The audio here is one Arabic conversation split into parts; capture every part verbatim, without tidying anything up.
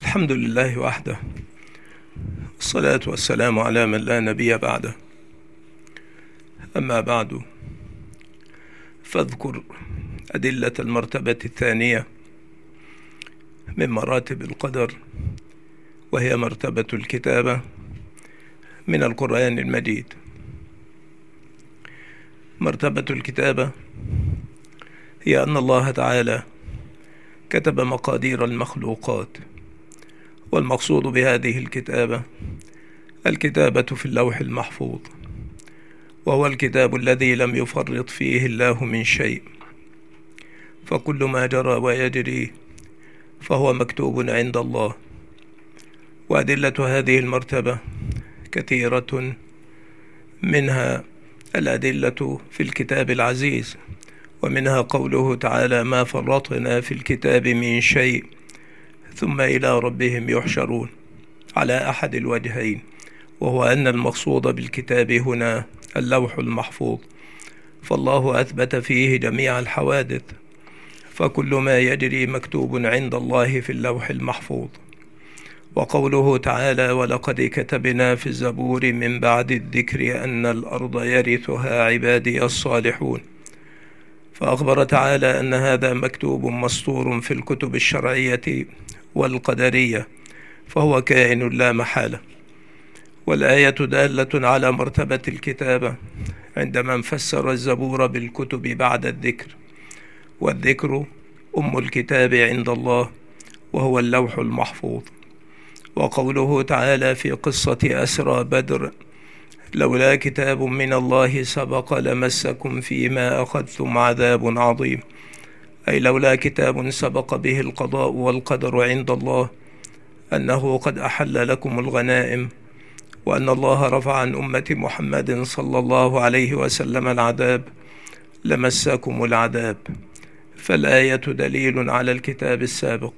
الحمد لله وحده، والصلاة والسلام على من لا نبي بعده. أما بعد، فاذكر أدلة المرتبة الثانية من مراتب القدر، وهي مرتبة الكتابة من القرآن المجيد. مرتبة الكتابة هي أن الله تعالى كتب مقادير المخلوقات، والمقصود بهذه الكتابة الكتابة في اللوح المحفوظ، وهو الكتاب الذي لم يفرط فيه الله من شيء، فكل ما جرى ويجري فهو مكتوب عند الله. وأدلة هذه المرتبة كثيرة، منها الأدلة في الكتاب العزيز، ومنها قوله تعالى: ما فرطنا في الكتاب من شيء ثم إلى ربهم يحشرون، على أحد الوجهين، وهو أن المقصود بالكتاب هنا اللوح المحفوظ، فالله أثبت فيه جميع الحوادث، فكل ما يجري مكتوب عند الله في اللوح المحفوظ. وقوله تعالى: ولقد كتبنا في الزبور من بعد الذكر أن الأرض يرثها عبادي الصالحون، فأخبر تعالى أن هذا مكتوب مسطور في الكتب الشرعية والقدرية، فهو كائن لا محالة. والآية دالة على مرتبة الكتابة عندما فسر الزبور بالكتب بعد الذكر، والذكر أم الكتاب عند الله، وهو اللوح المحفوظ. وقوله تعالى في قصة أسرى بدر: لولا كتاب من الله سبق لمسكم فيما أخذتم عذاب عظيم، أي لولا كتاب سبق به القضاء والقدر عند الله أنه قد أحل لكم الغنائم، وأن الله رفع عن أمة محمد صلى الله عليه وسلم العذاب، لمسكم العذاب. فالآية دليل على الكتاب السابق.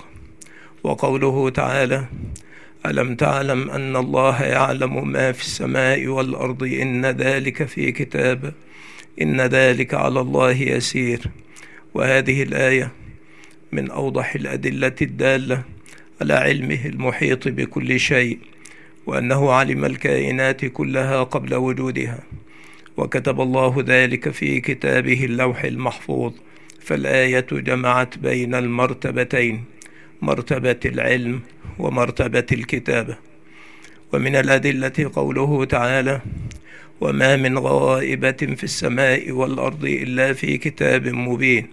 وقوله تعالى: ألم تعلم أن الله يعلم ما في السماء والأرض إن ذلك في كتاب إن ذلك على الله يسير. وهذه الآية من أوضح الأدلة الدالة على علمه المحيط بكل شيء، وأنه علم الكائنات كلها قبل وجودها، وكتب الله ذلك في كتابه اللوح المحفوظ. فالآية جمعت بين المرتبتين، مرتبة العلم ومرتبة الكتابة. ومن الأدلة قوله تعالى: وما من غائبة في السماء والأرض إلا في كتاب مبين،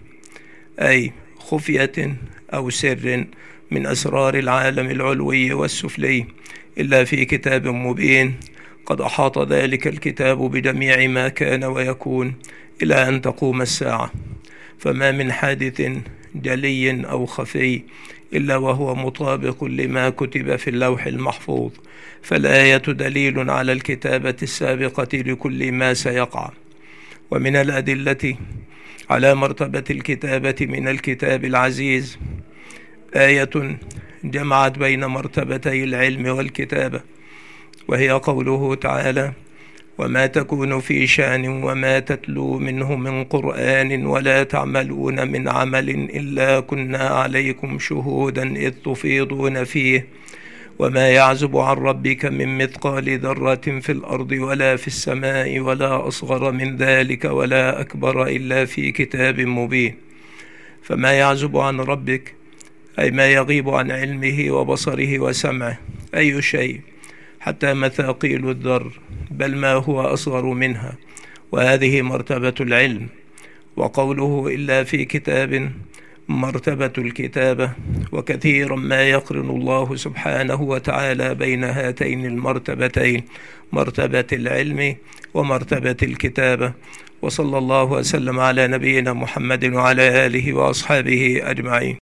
أي خفية أو سر من أسرار العالم العلوي والسفلي إلا في كتاب مبين، قد أحاط ذلك الكتاب بجميع ما كان ويكون إلى أن تقوم الساعة. فما من حادث جلي أو خفي إلا وهو مطابق لما كتب في اللوح المحفوظ. فالآية دليل على الكتابة السابقة لكل ما سيقع. ومن الأدلة على مرتبة الكتابة من الكتاب العزيز آية جمعت بين مرتبتي العلم والكتابة، وهي قوله تعالى: وما تكون في شأن وما تتلو منه من قرآن ولا تعملون من عمل إلا كنا عليكم شهودا إذ تفيضون فيه وما يعزب عن ربك من مثقال ذرة في الأرض ولا في السماء ولا أصغر من ذلك ولا أكبر إلا في كتاب مبين. فما يعزب عن ربك أي ما يغيب عن علمه وبصره وسمعه، أي شيء حتى مثاقيل الذر، بل ما هو أصغر منها، وهذه مرتبة العلم. وقوله إلا في كتاب مرتبة الكتابة. وكثيرا ما يقرن الله سبحانه وتعالى بين هاتين المرتبتين، مرتبة العلم ومرتبة الكتابة. وصلى الله وسلم على نبينا محمد وعلى آله وأصحابه أجمعين.